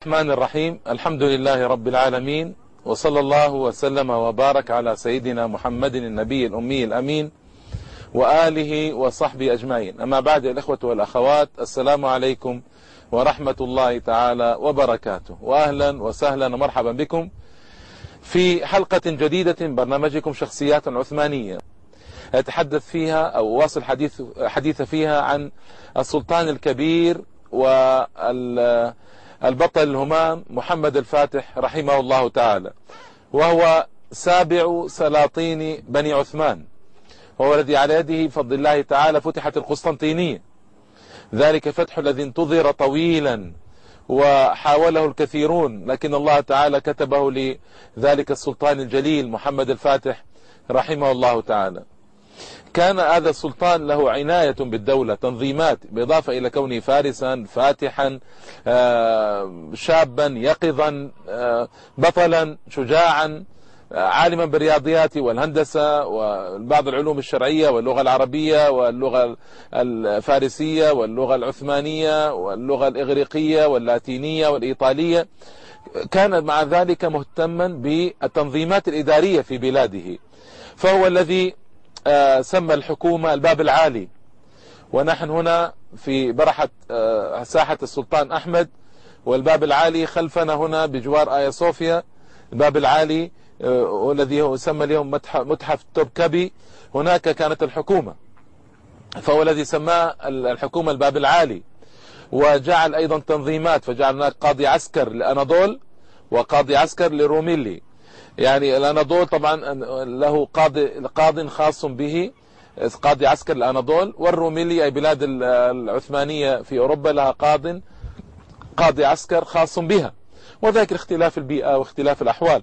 الرحمن الرحيم. الحمد لله رب العالمين، وصلى الله وسلم وبارك على سيدنا محمد النبي الأمي الأمين وآله وصحبه أجمعين. أما بعد، الإخوة والأخوات، السلام عليكم ورحمة الله تعالى وبركاته، وأهلا وسهلا ومرحبا بكم في حلقة جديدة من برنامجكم شخصيات عثمانية، أتحدث فيها أو واصل حديث فيها عن السلطان الكبير والبطل الهمام محمد الفاتح رحمه الله تعالى، وهو سابع سلاطين بني عثمان، وهو الذي على يده بفضل الله تعالى فتحت القسطنطينية، ذلك فتح الذي انتظر طويلا وحاوله الكثيرون، لكن الله تعالى كتبه لذلك السلطان الجليل محمد الفاتح رحمه الله تعالى. كان هذا السلطان له عناية بالدولة، تنظيمات، بالإضافة إلى كونه فارسا فاتحا شابا يقظا بطلا شجاعا عالما بالرياضيات والهندسة وبعض العلوم الشرعية واللغة العربية واللغة الفارسية واللغة العثمانية واللغة الإغريقية واللاتينية والإيطالية. كان مع ذلك مهتما بالتنظيمات الإدارية في بلاده، فهو الذي سمى الحكومة الباب العالي. ونحن هنا في برحة ساحة السلطان أحمد، والباب العالي خلفنا هنا بجوار آيا صوفيا. الباب العالي والذي هو يسمى اليوم متحف توبكابي، هناك كانت الحكومة، فهو الذي سماه الحكومة الباب العالي. وجعل أيضا تنظيمات، فجعل هناك قاضي عسكر لأناضول وقاضي عسكر لروميلي. يعني الأناضول طبعا له قاض خاص به، قاضي عسكر الأناضول، والروميلي أي بلاد العثمانية في أوروبا لها قاضي عسكر خاص بها، وذلك اختلاف البيئة واختلاف الأحوال.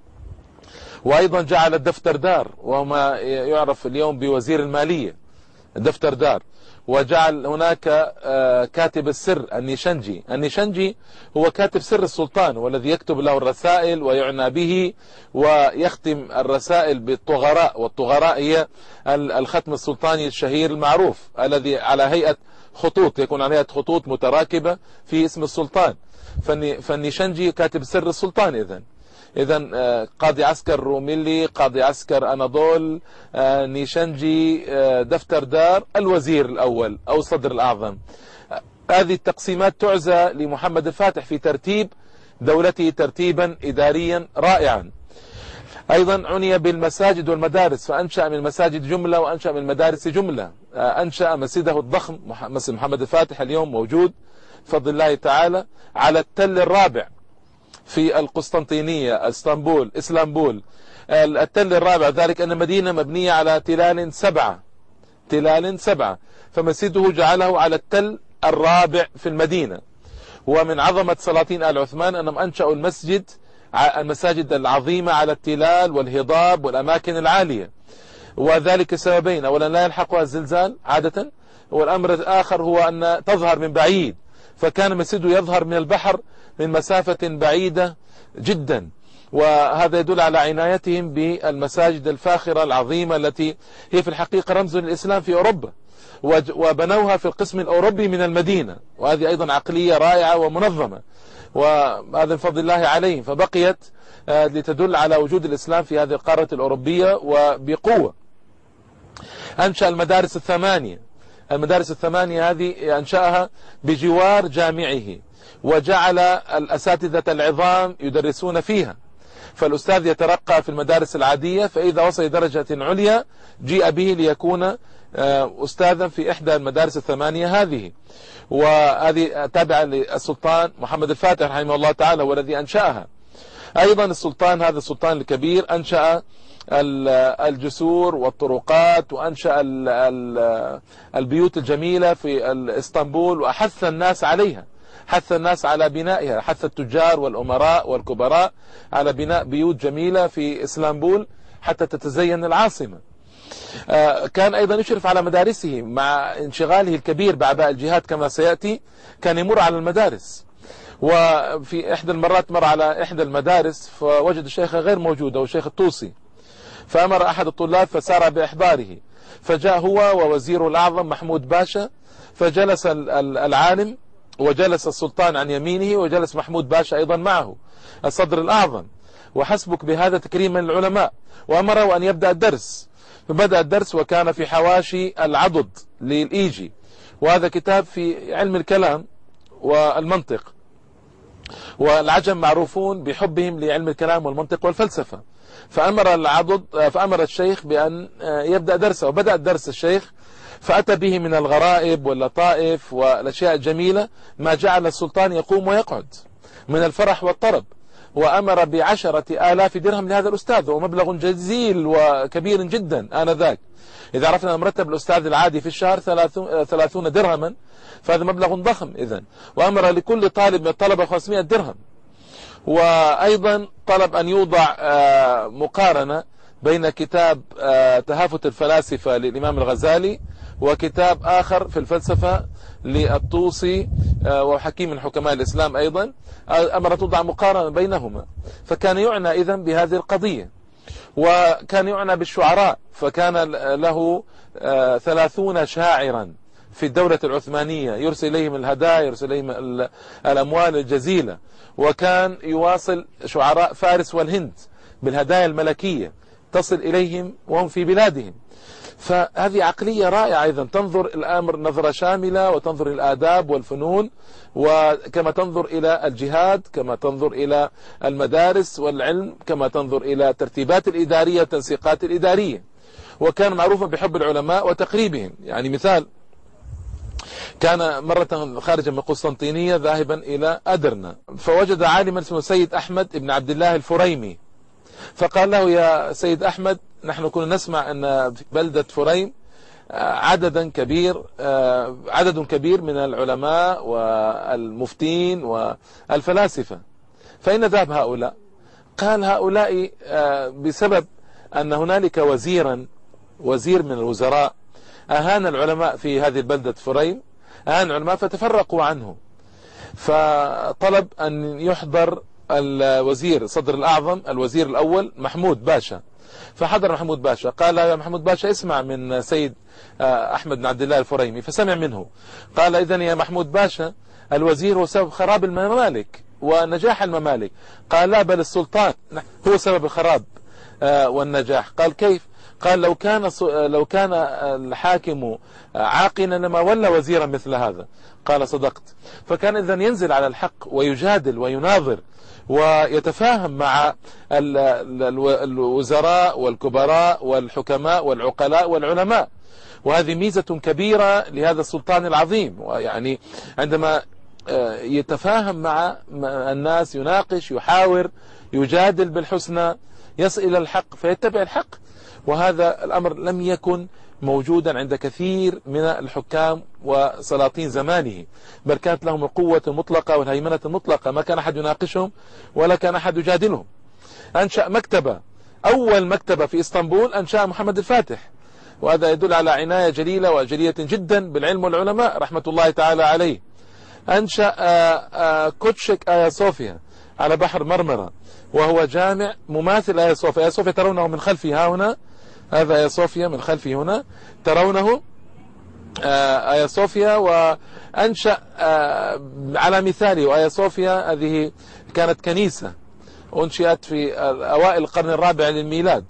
وأيضا جعل الدفتر دار، وهو ما يعرف اليوم بوزير المالية، الدفتر دار. وجعل هناك كاتب السر النيشنجي هو كاتب سر السلطان، والذي يكتب له الرسائل ويعنى به ويختم الرسائل بالطغراء، والطغراء هي الختم السلطاني الشهير المعروف الذي على هيئة خطوط، يكون على هيئة خطوط متراكبة في اسم السلطان. فالنيشنجي كاتب سر السلطان. إذن قاضي عسكر روميلي، قاضي عسكر أناضول، نيشنجي، دفتر دار، الوزير الأول أو الصدر الأعظم. هذه التقسيمات تعزى لمحمد الفاتح في ترتيب دولته ترتيبا إداريا رائعا. أيضا عني بالمساجد والمدارس، فأنشأ من المساجد جملة وأنشأ من المدارس جملة. أنشأ مسجده الضخم مسجد محمد الفاتح اليوم موجود بفضل الله تعالى على التل الرابع في القسطنطينية، اسطنبول. التل الرابع، ذلك أن مدينة مبنية على تلال سبعة، فمسجده جعله على التل الرابع في المدينة. ومن عظمة سلاطين آل عثمان أنهم أنشأوا المساجد العظيمة على التلال والهضاب والأماكن العالية، وذلك سببين: أولا لا يلحقها الزلزال عادة، والأمر الآخر هو أن تظهر من بعيد، فكان مسجده يظهر من البحر من مسافة بعيدة جدا. وهذا يدل على عنايتهم بالمساجد الفاخرة العظيمة التي هي في الحقيقة رمز للإسلام في أوروبا، وبنوها في القسم الأوروبي من المدينة، وهذه أيضا عقلية رائعة ومنظمة، وهذا بفضل الله عليهم، فبقيت لتدل على وجود الإسلام في هذه القارة الأوروبية وبقوة. أنشأ المدارس الثمانية هذه أنشأها بجوار جامعه، وجعل الأساتذة العظام يدرسون فيها، فالأستاذ يترقى في المدارس العادية، فإذا وصل درجة عليا جيء به ليكون أستاذا في إحدى المدارس الثمانية هذه، وهذه تابعة للسلطان محمد الفاتح رحمه الله تعالى والذي أنشأها. أيضا هذا السلطان الكبير أنشأ الجسور والطرقات، وأنشأ البيوت الجميلة في اسطنبول، وأحث الناس عليها، حث الناس على بنائها، حث التجار والأمراء والكبراء على بناء بيوت جميلة في اسطنبول حتى تتزين العاصمة. كان أيضا يشرف على مدارسه، مع انشغاله الكبير بأعباء الجهاد كما سيأتي، كان يمر على المدارس. وفي إحدى المرات مر على إحدى المدارس فوجد الشيخ غير موجود، أو الشيخ الطوسي، فأمر أحد الطلاب فسار بإحضاره، فجاء هو ووزيره الأعظم محمود باشا، فجلس العالم وجلس السلطان عن يمينه وجلس محمود باشا أيضا معه الصدر الأعظم، وحسبك بهذا تكريما للعلماء. وأمره أن يبدأ الدرس، فبدأ الدرس وكان في حواشي العضد للإيجي، وهذا كتاب في علم الكلام والمنطق، والعجم معروفون بحبهم لعلم الكلام والمنطق والفلسفة. فأمر الشيخ بأن يبدأ درسه، وبدأ الدرس الشيخ، فأتى به من الغرائب واللطائف والأشياء الجميلة ما جعل السلطان يقوم ويقعد من الفرح والطرب. وأمر ب10,000 درهم لهذا الأستاذ، ومبلغ جزيل وكبير جدا آنذاك. إذا عرفنا مرتب الأستاذ العادي في الشهر 30 درهما، فهذا مبلغ ضخم إذن. وأمر لكل طالب من الطلبة 500 درهم. وأيضا طلب أن يوضع مقارنة بين كتاب تهافت الفلاسفة للإمام الغزالي وكتاب آخر في الفلسفة للطوسي وحكيم من حكماء الإسلام أيضا، أمر توضع مقارنة بينهما. فكان يعنى إذن بهذه القضية، وكان يعنى بالشعراء، فكان له 30 شاعرا في الدولة العثمانية يرسل إليهم الهدايا، يرسل إليهم الأموال الجزيلة، وكان يواصل شعراء فارس والهند بالهدايا الملكية تصل إليهم وهم في بلادهم. فهذه عقلية رائعة أيضا، تنظر الأمر نظرة شاملة، وتنظر الآداب والفنون، وكما تنظر إلى الجهاد، كما تنظر إلى المدارس والعلم، كما تنظر إلى الترتيبات الإدارية والتنسيقات الإدارية. وكان معروفا بحب العلماء وتقريبهم. يعني مثال، كان مرة خارجا من قسطنطينية ذاهبا إلى أدرنا، فوجد عالما اسمه سيد أحمد بن عبد الله الفريمي، فقال له: يا سيد أحمد، نحن كنا نسمع أن في بلدة فريم عدد كبير من العلماء والمفتين والفلاسفة، فإن ذهب هؤلاء؟ قال: هؤلاء بسبب أن هنالك وزير من الوزراء أهان العلماء في هذه البلدة فريم، أهان العلماء فتفرقوا عنه، فطلب أن يحضر الوزير صدر الأعظم الوزير الأول محمود باشا. فحضر محمود باشا، قال: يا محمود باشا، اسمع من سيد أحمد بن عبد الله الفريمي. فسمع منه، قال: إذن يا محمود باشا، الوزير هو سبب خراب الممالك ونجاح الممالك. قال: لا، بل السلطان هو سبب الخراب والنجاح. قال: كيف؟ قال: لو كان الحاكم عاقلا لما ولى وزيرا مثل هذا. قال: صدقت. فكان إذن ينزل على الحق ويجادل ويناظر ويتفاهم مع الوزراء والكبراء والحكماء والعقلاء والعلماء. وهذه ميزة كبيرة لهذا السلطان العظيم، ويعني عندما يتفاهم مع الناس، يناقش، يحاور، يجادل بالحسنى، يصل إلى الحق فيتبع الحق. وهذا الأمر لم يكن موجودا عند كثير من الحكام وسلاطين زمانه، بل كانت لهم القوة المطلقة والهيمنة المطلقة، ما كان أحد يناقشهم ولا كان أحد يجادلهم. أنشأ مكتبة، أول مكتبة في إسطنبول أنشأ محمد الفاتح، وهذا يدل على عناية جليلة وجليلة جدا بالعلم والعلماء رحمة الله تعالى عليه. أنشأ كوتشك آيا صوفيا على بحر مرمرة، وهو جامع مماثل آيا صوفيا. آيا صوفيا ترونه من خلفي ها هنا، هذا آيا صوفيا من خلفي هنا ترونه آيا صوفيا. وأنشأ على مثاله، وآيا صوفيا هذه كانت كنيسة أنشئت في أوائل القرن الرابع للميلاد.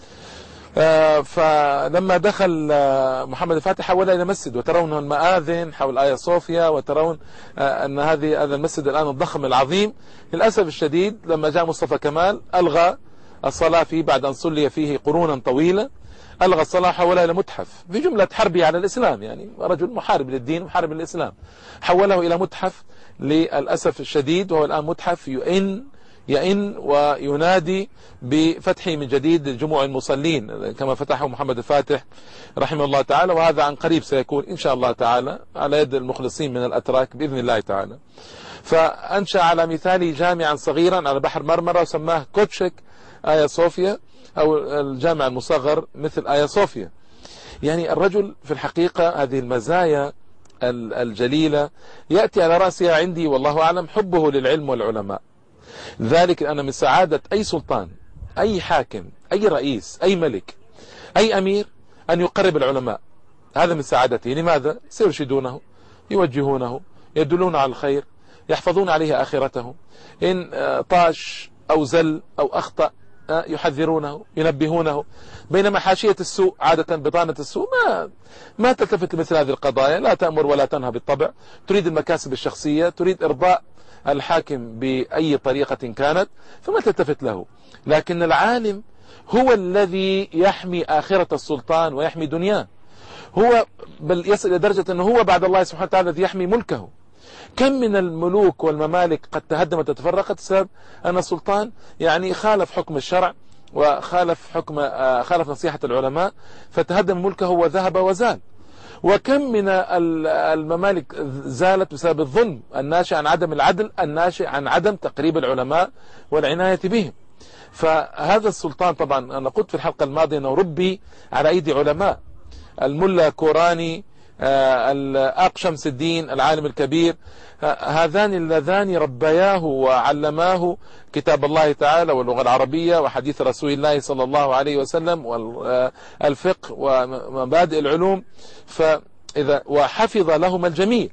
فلما دخل محمد الفاتح حول إلى مسجد، وترون المآذن حول آيا صوفيا، وترون أن هذا المسجد الآن الضخم العظيم. للأسف الشديد لما جاء مصطفى كمال ألغى الصلاة فيه بعد أن صلي فيه قرونا طويلة، ألغى الصلاة حولها إلى متحف في جملة حربي على الإسلام، يعني رجل محارب للدين محارب للإسلام، حوله إلى متحف للأسف الشديد. وهو الآن متحف يئن وينادي بفتحه من جديد لجموع المصلين كما فتحه محمد الفاتح رحمه الله تعالى. وهذا عن قريب سيكون إن شاء الله تعالى على يد المخلصين من الأتراك بإذن الله تعالى. فأنشأ على مثال جامعا صغيرا على بحر مرمرة وسماه كوتشك آيا صوفيا، أو الجامع المصغر مثل آيا صوفيا. يعني الرجل في الحقيقة هذه المزايا الجليلة يأتي على رأسها عندي والله أعلم حبه للعلم والعلماء. ذلك أن من سعادة أي سلطان، أي حاكم، أي رئيس، أي ملك، أي أمير أن يقرب العلماء. هذا من سعادته. لماذا؟ سيرشدونه، يوجهونه، يدلون على الخير، يحفظون عليه آخرته. إن طاش أو زل أو أخطأ يحذرونه ينبهونه. بينما حاشية السوء عادة بطانة السوء ما تلتفت لمثل هذه القضايا، لا تأمر ولا تنهى بالطبع، تريد المكاسب الشخصية، تريد إرضاء الحاكم بأي طريقة كانت، فما تلتفت له. لكن العالم هو الذي يحمي آخرة السلطان ويحمي دنياه، هو بل يصل إلى درجة أنه هو بعد الله سبحانه وتعالى الذي يحمي ملكه. كم من الملوك والممالك قد تهدمت وتفرقت بسبب أن السلطان يعني خالف حكم الشرع وخالف خالف نصيحة العلماء، فتهدم ملكه وذهب وزال. وكم من الممالك زالت بسبب الظلم الناشئ عن عدم العدل، الناشئ عن عدم تقريب العلماء والعناية بهم. فهذا السلطان طبعا أنا قلت في الحلقة الماضية أنه ربي على أيدي علماء. الملا كوراني، الآق شمس الدين العالم الكبير، هذان اللذان ربياه وعلماه كتاب الله تعالى واللغة العربية وحديث رسول الله صلى الله عليه وسلم والفقه ومبادئ العلوم. وحفظ لهما الجميع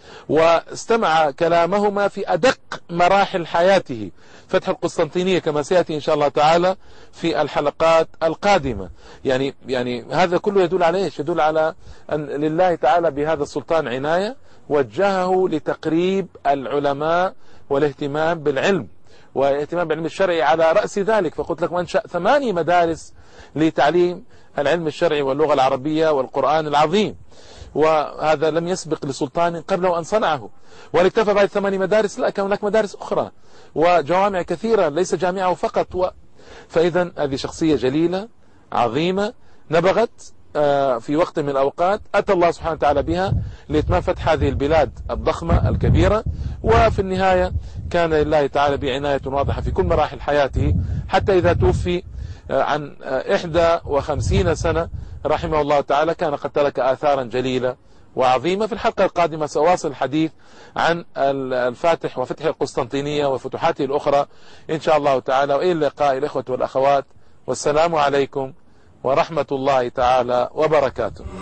واستمع كلامهما في أدق مراحل حياته. فتح القسطنطينية كما سيأتي إن شاء الله تعالى في الحلقات القادمة. يعني هذا كله يدل على إيش؟ يدل على أن لله تعالى بهذا السلطان عناية، وجهه لتقريب العلماء والاهتمام بالعلم والاهتمام بالعلم الشرعي على رأس ذلك. فقلت لكم أنشأ 8 مدارس لتعليم العلم الشرعي واللغة العربية والقرآن العظيم، وهذا لم يسبق لسلطان قبله أن صنعه. ولكتفى بعد 8 مدارس، لا، كان هناك مدارس أخرى وجوامع كثيرة ليس جامعة فقط. فإذا هذه شخصية جليلة عظيمة نبغت في وقت من الأوقات أتى الله سبحانه وتعالى بها لإتمام فتح هذه البلاد الضخمة الكبيرة. وفي النهاية كان لله تعالى بعناية واضحة في كل مراحل حياته، حتى إذا توفي عن 51 سنة رحمه الله تعالى كان قد ترك آثارا جليلة وعظيمة. في الحلقة القادمة سأواصل الحديث عن الفاتح وفتح القسطنطينية وفتوحاته الأخرى إن شاء الله تعالى. وإلى اللقاء الإخوة والأخوات، والسلام عليكم ورحمة الله تعالى وبركاته.